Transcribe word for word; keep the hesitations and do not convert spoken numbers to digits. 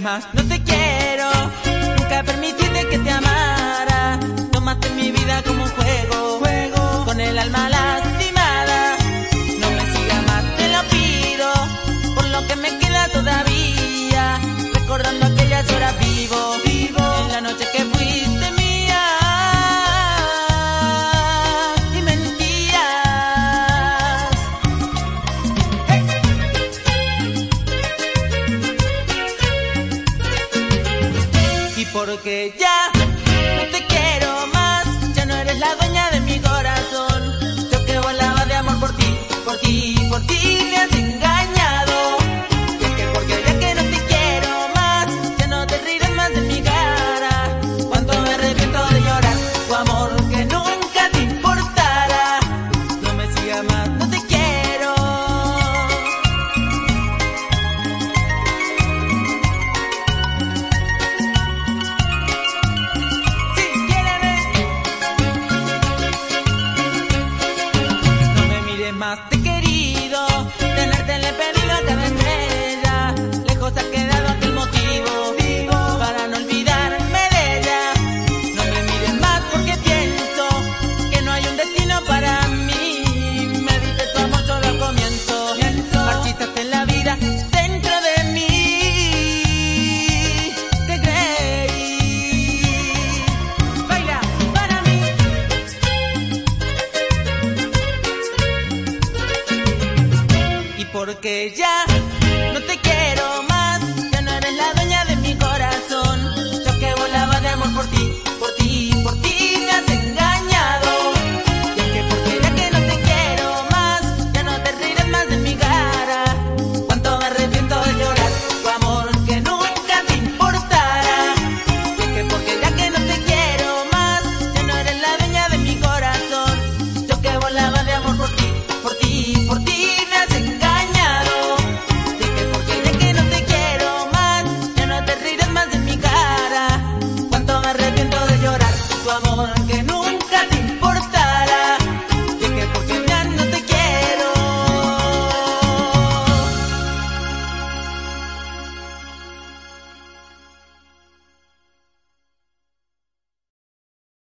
más no te quiero. Nunca permitiste que te amara. Tomaste mi vida como un juego, juego con el alma lastimada. No me sigas más, te lo pido, por lo que me queda todavía. Recordando aquellas horas vivo, vivo en la noche que fuiste mía y mentías. Hey. Y porque ya no te quiero más, ya no eres la dueña de mi corazón. Yo que volaba de amor por ti, por ti, por ti me has engañado.